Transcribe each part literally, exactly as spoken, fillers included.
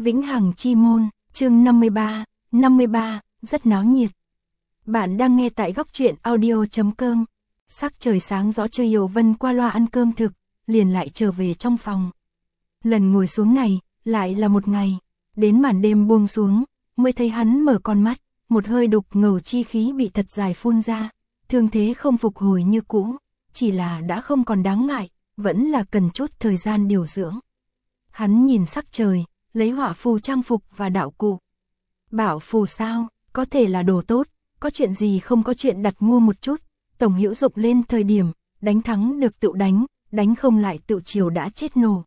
Vĩnh Hằng Chi Môn, chương năm mươi ba, năm mươi ba, rất náo nhiệt. Bạn đang nghe tại góc truyện audio chấm com. Sắc trời sáng rõ Trư Hiểu Vân qua loa ăn cơm thực, liền lại trở về trong phòng. Lần ngồi xuống này, lại là một ngày, đến màn đêm buông xuống, mới thấy hắn mở con mắt, một hơi đục ngầu chi khí bị thật dài phun ra, thương thế không phục hồi như cũ, chỉ là đã không còn đáng ngại, vẫn là cần chút thời gian điều dưỡng. Hắn nhìn sắc trời, lấy hỏa phù trang phục và đạo cụ. Bảo phù sao, có thể là đồ tốt, có chuyện gì không có chuyện đặt mua một chút, tổng hữu dụng lên thời điểm, đánh thắng được tự đánh, đánh không lại tự chiều đã chết nổ.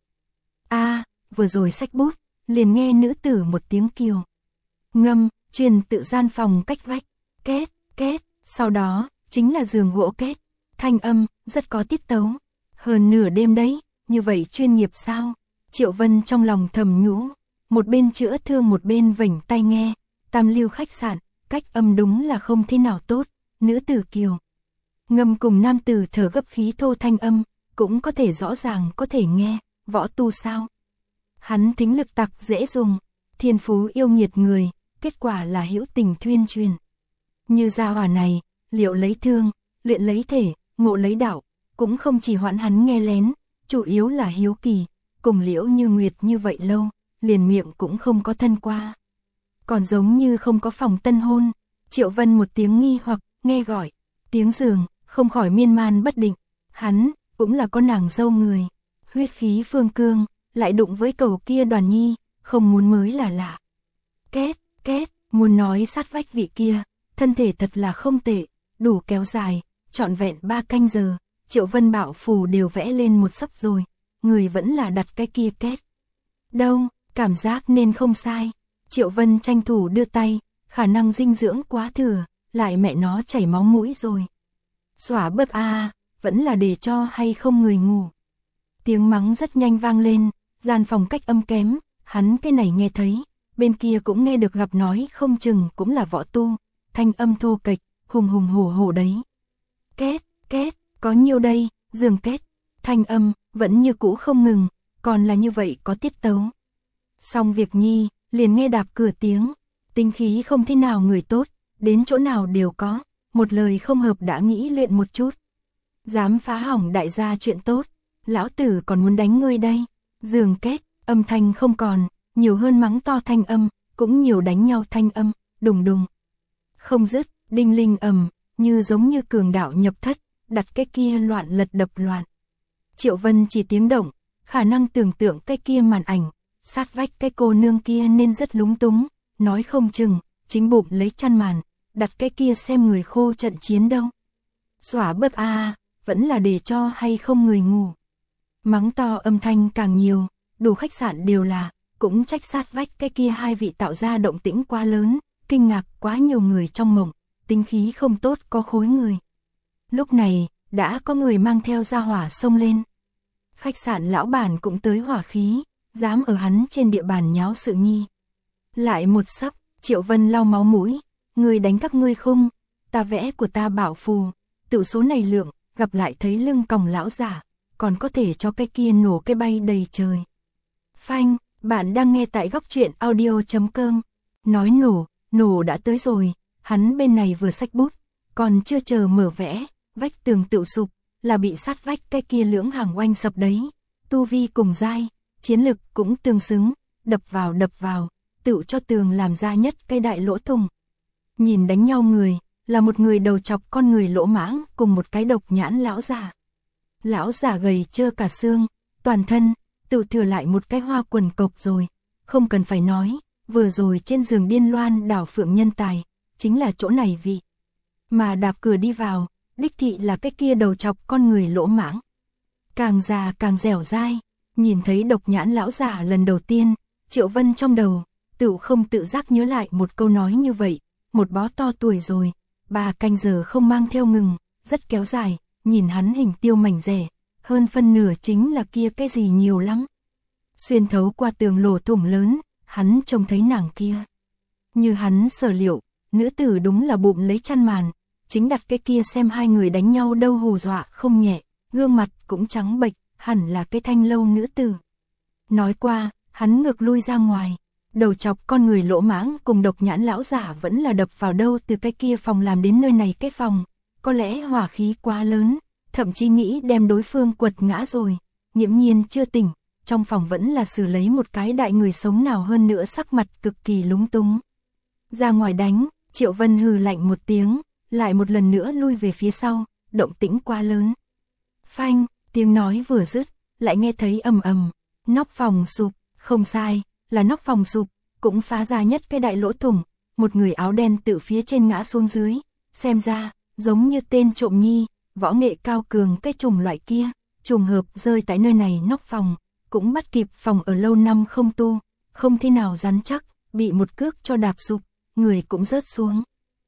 A, vừa rồi xách bút, liền nghe nữ tử một tiếng kêu. Ngâm, truyền tự gian phòng cách vách, két, két, sau đó, chính là giường gỗ két, thanh âm, rất có tiết tấu. Hơn nửa đêm đấy, như vậy chuyên nghiệp sao? Triệu Vân trong lòng thầm nhủ, một bên chữa thương một bên vểnh tai nghe, Tam Lưu khách sạn, cách âm đúng là không thế nào tốt, nữ tử kiều. Ngâm cùng nam tử thở gấp khí thô thanh âm, cũng có thể rõ ràng có thể nghe, võ tu sao? Hắn thính lực tặc dễ dùng, thiên phú yêu nghiệt người, kết quả là hữu tình thuyên truyền. Như gia hỏa này, liệu lấy thương, luyện lấy thể, ngộ lấy đạo, cũng không chỉ hoãn hắn nghe lén, chủ yếu là hiếu kỳ, cùng Liễu Như Nguyệt như vậy lâu, liền miệng cũng không có thân qua. Còn giống như không có phòng tân hôn, Triệu Vân một tiếng nghi hoặc, nghe gọi, tiếng giường, không khỏi miên man bất định, hắn, cũng là có nàng dâu người, huyết khí phương cương, lại đụng với cầu kia Đoàn Nhi, không muốn mới là lạ. Két, két, muốn nói sát vách vị kia, thân thể thật là không tệ, đủ kéo dài, trọn vẹn ba canh giờ, Triệu Vân bảo phù đều vẽ lên một sấp rồi, người vẫn là đặt cái kia két. Đâu, cảm giác nên không sai. Triệu Vân tranh thủ đưa tay, khả năng dinh dưỡng quá thừa, lại mẹ nó chảy máu mũi rồi. Xóa bớt a, à, vẫn là để cho hay không người ngủ. Tiếng mắng rất nhanh vang lên, gian phòng cách âm kém, hắn cái này nghe thấy, bên kia cũng nghe được gặp nói không chừng cũng là võ tu, thanh âm thô kệch, hùng hùng hổ hổ đấy. Két, két, có nhiêu đây, giường két, thanh âm, vẫn như cũ không ngừng, còn là như vậy có tiết tấu. Xong việc nhi, liền nghe đạp cửa tiếng, tinh khí không thế nào người tốt, đến chỗ nào đều có, một lời không hợp đã nghĩ luyện một chút. Dám phá hỏng đại gia chuyện tốt, lão tử còn muốn đánh ngươi đây. Giường két, âm thanh không còn, nhiều hơn mắng to thanh âm, cũng nhiều đánh nhau thanh âm, đùng đùng. Không dứt, đinh linh ầm, như giống như cường đạo nhập thất, đặt cái kia loạn lật đập loạn. Triệu Vân chỉ tiếng động, khả năng tưởng tượng cái kia màn ảnh, sát vách cái cô nương kia nên rất lúng túng, nói không chừng, chính bụng lấy chăn màn, đặt cái kia xem người khô trận chiến đâu. Xóa bớt a, à, vẫn là để cho hay không người ngủ. Mắng to âm thanh càng nhiều, đủ khách sạn đều là, cũng trách sát vách cái kia hai vị tạo ra động tĩnh quá lớn, kinh ngạc quá nhiều người trong mộng, tính khí không tốt có khối người. Lúc này, đã có người mang theo ra hỏa xông lên. Khách sạn lão bản cũng tới hỏa khí, dám ở hắn trên địa bàn nháo sự nhi. Lại một sấp, Triệu Vân lau máu mũi, người đánh các ngươi không, ta vẽ của ta bảo phù, tự số này lượng, gặp lại thấy lưng còng lão giả, còn có thể cho cái kia nổ cái bay đầy trời. Phanh, bạn đang nghe tại góc truyện audio chấm com. Nói nổ, nổ đã tới rồi, hắn bên này vừa xách bút, còn chưa chờ mở vẽ, vách tường tự sụp, là bị sát vách cái kia lưỡng hàng oanh sập đấy. Tu vi cùng dai, chiến lực cũng tương xứng, đập vào đập vào, tự cho tường làm ra nhất cái đại lỗ thùng. Nhìn đánh nhau người, là một người đầu chọc con người lỗ mãng cùng một cái độc nhãn lão già. Lão già gầy trơ cả xương, toàn thân, tự thừa lại một cái hoa quần cộc rồi, không cần phải nói, vừa rồi trên giường điên loan đảo phượng nhân tài, chính là chỗ này vị. Mà đạp cửa đi vào, đích thị là cái kia đầu chọc con người lỗ mãng. Càng già càng dẻo dai, nhìn thấy độc nhãn lão già lần đầu tiên, Triệu Vân trong đầu, tự không tự giác nhớ lại một câu nói như vậy, một bó to tuổi rồi, ba canh giờ không mang theo ngừng, rất kéo dài, nhìn hắn hình tiêu mảnh rẻ, hơn phân nửa chính là kia cái gì nhiều lắm. Xuyên thấu qua tường lỗ thủng lớn, hắn trông thấy nàng kia. Như hắn sở liệu, nữ tử đúng là bụng lấy chăn màn, chính đặt cái kia xem hai người đánh nhau đâu hù dọa không nhẹ, gương mặt cũng trắng bệch, hẳn là cái thanh lâu nữ tử. Nói qua, hắn ngược lui ra ngoài, đầu chọc con người lỗ mãng cùng độc nhãn lão giả vẫn là đập vào đâu từ cái kia phòng làm đến nơi này cái phòng, có lẽ hỏa khí quá lớn, thậm chí nghĩ đem đối phương quật ngã rồi. Nhiễm Nhiên chưa tỉnh, trong phòng vẫn là xử lấy một cái đại người sống nào hơn nữa, sắc mặt cực kỳ lúng túng. Ra ngoài đánh, Triệu Vân hừ lạnh một tiếng, lại một lần nữa lui về phía sau, động tĩnh quá lớn. Phanh, tiếng nói vừa dứt, lại nghe thấy ầm ầm, nóc phòng sụp, không sai, là nóc phòng sụp, cũng phá ra nhất cái đại lỗ thủng, một người áo đen từ phía trên ngã xuống dưới, xem ra, giống như tên trộm nhi, võ nghệ cao cường cái chủng loại kia, trùng hợp rơi tại nơi này nóc phòng, cũng bắt kịp phòng ở lâu năm không tu, không thế nào rắn chắc, bị một cước cho đạp sụp, người cũng rớt xuống.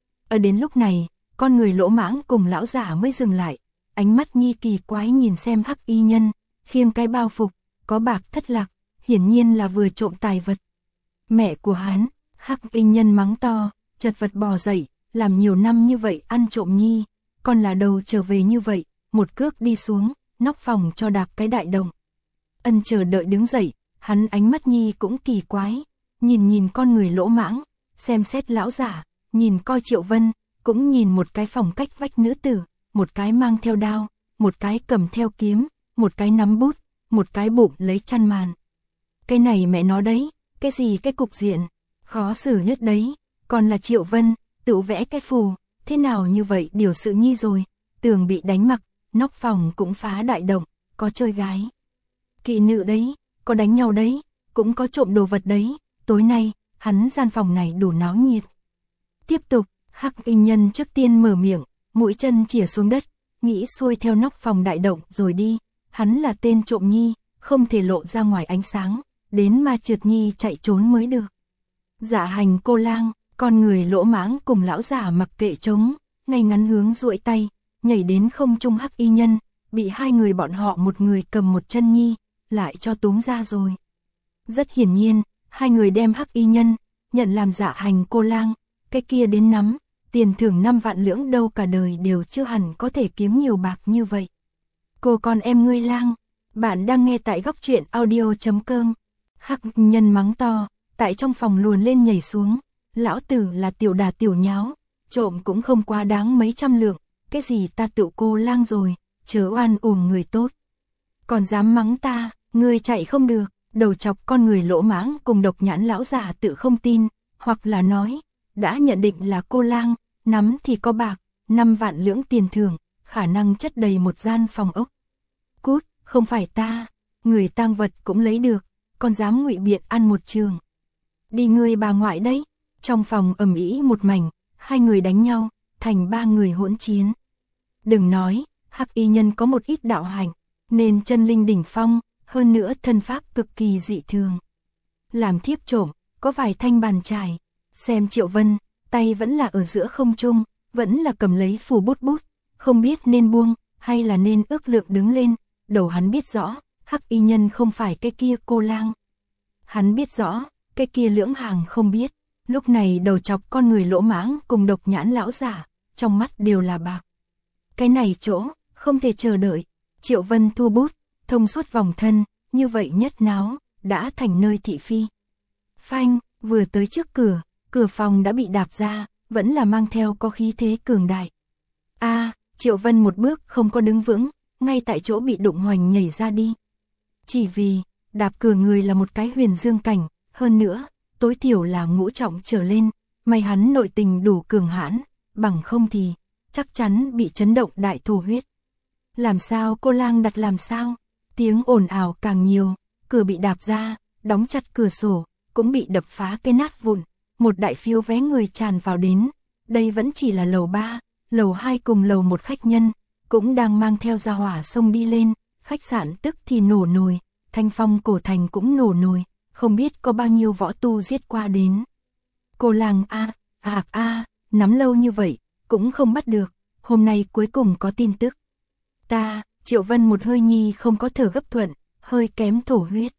Ở đến lúc này, con người lỗ mãng cùng lão giả mới dừng lại, ánh mắt nhi kỳ quái nhìn xem hắc y nhân, khiêng cái bao phục, có bạc thất lạc, hiển nhiên là vừa trộm tài vật. Mẹ của hắn, hắc y nhân mắng to, chật vật bò dậy, làm nhiều năm như vậy ăn trộm nhi, còn là đầu trở về như vậy, một cước đi xuống, nóc phòng cho đạp cái đại đồng. Ân chờ đợi đứng dậy, hắn ánh mắt nhi cũng kỳ quái, nhìn nhìn con người lỗ mãng, xem xét lão giả, nhìn coi Triệu Vân, cũng nhìn một cái phòng cách vách nữ tử, một cái mang theo đao, một cái cầm theo kiếm, một cái nắm bút, một cái bụng lấy chăn màn. Cái này mẹ nó đấy, cái gì cái cục diện, khó xử nhất đấy, còn là Triệu Vân, tự vẽ cái phù, thế nào như vậy điều sự nhi rồi, tường bị đánh mặc, nóc phòng cũng phá đại động, có chơi gái. Kỵ nữ đấy, có đánh nhau đấy, cũng có trộm đồ vật đấy, tối nay, hắn gian phòng này đủ náo nhiệt. Tiếp tục, hắc y nhân trước tiên mở miệng, mũi chân chìa xuống đất, nghĩ xuôi theo nóc phòng đại động rồi đi, hắn là tên trộm nhi, không thể lộ ra ngoài ánh sáng, đến ma trượt nhi chạy trốn mới được. Dạ hành cô lang, con người lỗ mãng cùng lão giả mặc kệ trống, ngay ngắn hướng duỗi tay, nhảy đến không trung hắc y nhân, bị hai người bọn họ một người cầm một chân nhi, lại cho túm ra rồi. Rất hiển nhiên, hai người đem hắc y nhân, nhận làm dạ hành cô lang, cái kia đến nắm, tiền thưởng năm vạn lưỡng đâu cả đời đều chưa hẳn có thể kiếm nhiều bạc như vậy. Cô con em ngươi lang, bạn đang nghe tại góc truyện audio chấm com. Hắc nhân mắng to, tại trong phòng luồn lên nhảy xuống, lão tử là tiểu đà tiểu nháo, trộm cũng không quá đáng mấy trăm lượng, cái gì ta tự cô lang rồi, chớ oan uổng người tốt. Còn dám mắng ta, ngươi chạy không được, đầu chọc con người lỗ mãng cùng độc nhãn lão giả tự không tin, hoặc là nói, đã nhận định là cô lang, nắm thì có bạc, năm vạn lưỡng tiền thưởng, khả năng chất đầy một gian phòng ốc. Cút, không phải ta, người tang vật cũng lấy được, còn dám ngụy biện ăn một trường. Đi ngươi bà ngoại đấy, trong phòng ầm ĩ một mảnh, hai người đánh nhau, thành ba người hỗn chiến. Đừng nói, hắc y nhân có một ít đạo hạnh, nên chân linh đỉnh phong, hơn nữa thân pháp cực kỳ dị thường. Làm thiếp trộm, có vài thanh bàn chải, xem Triệu Vân, tay vẫn là ở giữa không trung, vẫn là cầm lấy phù bút bút, không biết nên buông, hay là nên ước lượng đứng lên, đầu hắn biết rõ, hắc y nhân không phải cái kia cô lang. Hắn biết rõ, cái kia lưỡng hàng không biết, lúc này đầu chọc con người lỗ mãng cùng độc nhãn lão giả, trong mắt đều là bạc. Cái này chỗ, không thể chờ đợi, Triệu Vân thu bút, thông suốt vòng thân, như vậy nhất náo, đã thành nơi thị phi. Phanh, vừa tới trước cửa, cửa phòng đã bị đạp ra, vẫn là mang theo có khí thế cường đại. A, à, Triệu Vân một bước không có đứng vững, ngay tại chỗ bị đụng hoành nhảy ra đi. Chỉ vì, đạp cửa người là một cái huyền dương cảnh, hơn nữa, tối thiểu là ngũ trọng trở lên, may hắn nội tình đủ cường hãn, bằng không thì, chắc chắn bị chấn động đại thổ huyết. Làm sao cô lang đặt làm sao? Tiếng ồn ào càng nhiều, cửa bị đạp ra, đóng chặt cửa sổ, cũng bị đập phá cái nát vụn, một đại phiếu vé người tràn vào đến. Đây vẫn chỉ là lầu ba, lầu hai cùng lầu một khách nhân, cũng đang mang theo gia hỏa sông đi lên, khách sạn tức thì nổ nồi, Thanh Phong cổ thành cũng nổ nồi, không biết có bao nhiêu võ tu giết qua đến. Cô lang a, a a, nắm lâu như vậy, cũng không bắt được, hôm nay cuối cùng có tin tức. Ta, Triệu Vân một hơi nhi không có thở gấp thuận, hơi kém thổ huyết.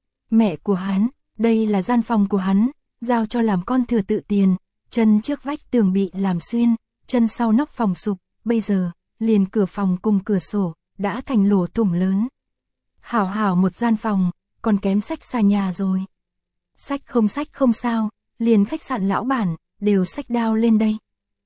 Mẹ của hắn, đây là gian phòng của hắn, giao cho làm con thừa tự tiền, chân trước vách tường bị làm xuyên, chân sau nóc phòng sụp, bây giờ, liền cửa phòng cùng cửa sổ, đã thành lỗ thủng lớn. Hảo hảo một gian phòng, còn kém sách xa nhà rồi. Sách không sách không sao, liền khách sạn lão bản, đều xách đao lên đây.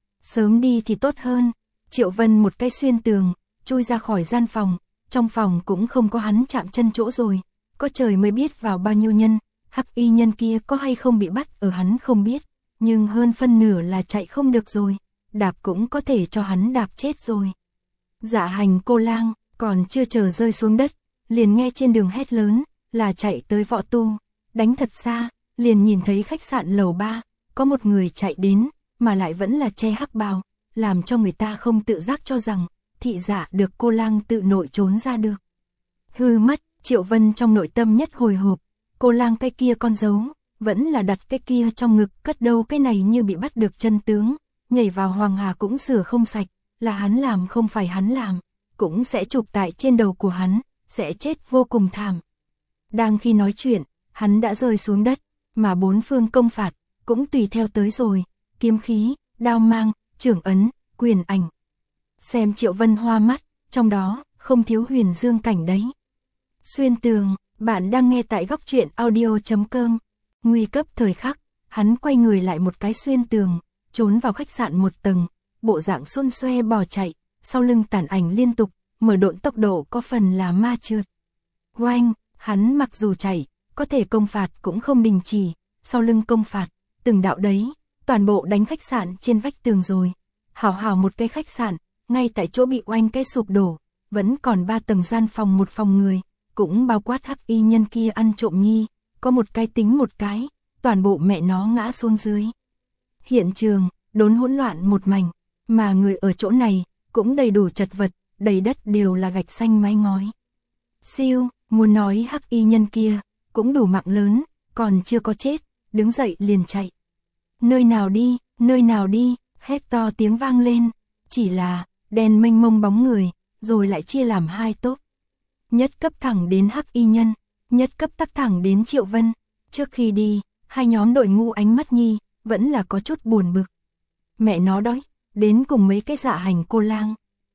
Sớm đi thì tốt hơn. Triệu Vân một cái xuyên tường, chui ra khỏi gian phòng, trong phòng cũng không có hắn chạm chân chỗ rồi, có trời mới biết vào bao nhiêu nhân, hắc y nhân kia có hay không bị bắt ở hắn không biết, nhưng hơn phân nửa là chạy không được rồi, đạp cũng có thể cho hắn đạp chết rồi. Dạ hành cô lang, còn chưa chờ rơi xuống đất, liền nghe trên đường hét lớn, là chạy tới Võ Tu, đánh thật xa, liền nhìn thấy khách sạn lầu ba, có một người chạy đến, mà lại vẫn là che hắc bào, làm cho người ta không tự giác cho rằng, thị giả được cô lang tự nội trốn ra được. Hư mất, Triệu Vân trong nội tâm nhất hồi hộp, cô lang cái kia con dấu, vẫn là đặt cái kia trong ngực, cất đâu cái này như bị bắt được chân tướng, nhảy vào Hoàng Hà cũng sửa không sạch, là hắn làm không phải hắn làm, cũng sẽ chụp tại trên đầu của hắn, sẽ chết vô cùng thảm. Đang khi nói chuyện, hắn đã rơi xuống đất, mà bốn phương công phạt, cũng tùy theo tới rồi, kiếm khí, đao mang, trưởng ấn, quyền ảnh. Xem Triệu Vân hoa mắt, trong đó, không thiếu huyền dương cảnh đấy. Xuyên tường, bạn đang nghe tại góc truyện audio chấm com. Nguy cấp thời khắc, hắn quay người lại một cái xuyên tường, trốn vào khách sạn một tầng, bộ dạng xôn xoe bò chạy, sau lưng tản ảnh liên tục, mở độn tốc độ có phần là ma trượt. Oanh, hắn mặc dù chạy, có thể công phạt cũng không đình chỉ, sau lưng công phạt, từng đạo đấy, toàn bộ đánh khách sạn trên vách tường rồi. Hảo hảo một cái khách sạn, ngay tại chỗ bị oanh cái sụp đổ, vẫn còn ba tầng gian phòng một phòng người, cũng bao quát hắc y nhân kia ăn trộm nhi, có một cái tính một cái, toàn bộ mẹ nó ngã xuống dưới. Hiện trường, đốn hỗn loạn một mảnh, mà người ở chỗ này, cũng đầy đủ chật vật, đầy đất đều là gạch xanh mái ngói. Siêu, muốn nói hắc y nhân kia, cũng đủ mạng lớn, còn chưa có chết, đứng dậy liền chạy. Nơi nào đi, nơi nào đi, hét to tiếng vang lên, chỉ là, đèn mênh mông bóng người, rồi lại chia làm hai tốp. Nhất cấp thẳng đến hắc y nhân, nhất cấp tắc thẳng đến Triệu Vân, trước khi đi, hai nhóm đội ngu ánh mắt nhi, vẫn là có chút buồn bực. Mẹ nó đói, đến cùng mấy cái dạ hành cô lang.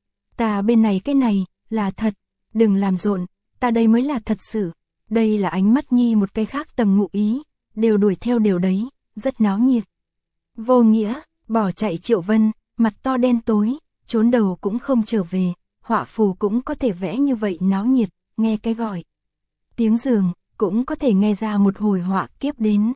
Ta bên này cái này, là thật, đừng làm rộn, ta đây mới là thật sự, đây là ánh mắt nhi một cái khác tầng ngụ ý, đều đuổi theo đều đấy, rất náo nhiệt. Vô nghĩa, bỏ chạy Triệu Vân, mặt to đen tối, trốn đầu cũng không trở về, họa phù cũng có thể vẽ như vậy náo nhiệt, nghe cái gọi. Tiếng giường, cũng có thể nghe ra một hồi họa kiếp đến.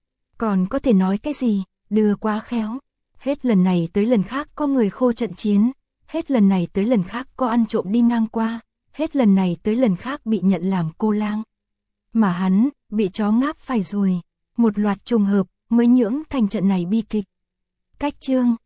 Còn có thể nói cái gì, đưa quá khéo. Hết lần này tới lần khác có người khô trận chiến, hết lần này tới lần khác có ăn trộm đi ngang qua, hết lần này tới lần khác bị nhận làm cô lang. Mà hắn, bị chó ngáp phải rồi, một loạt trùng hợp, mới nhưỡng thành trận này bi kịch. Cách chương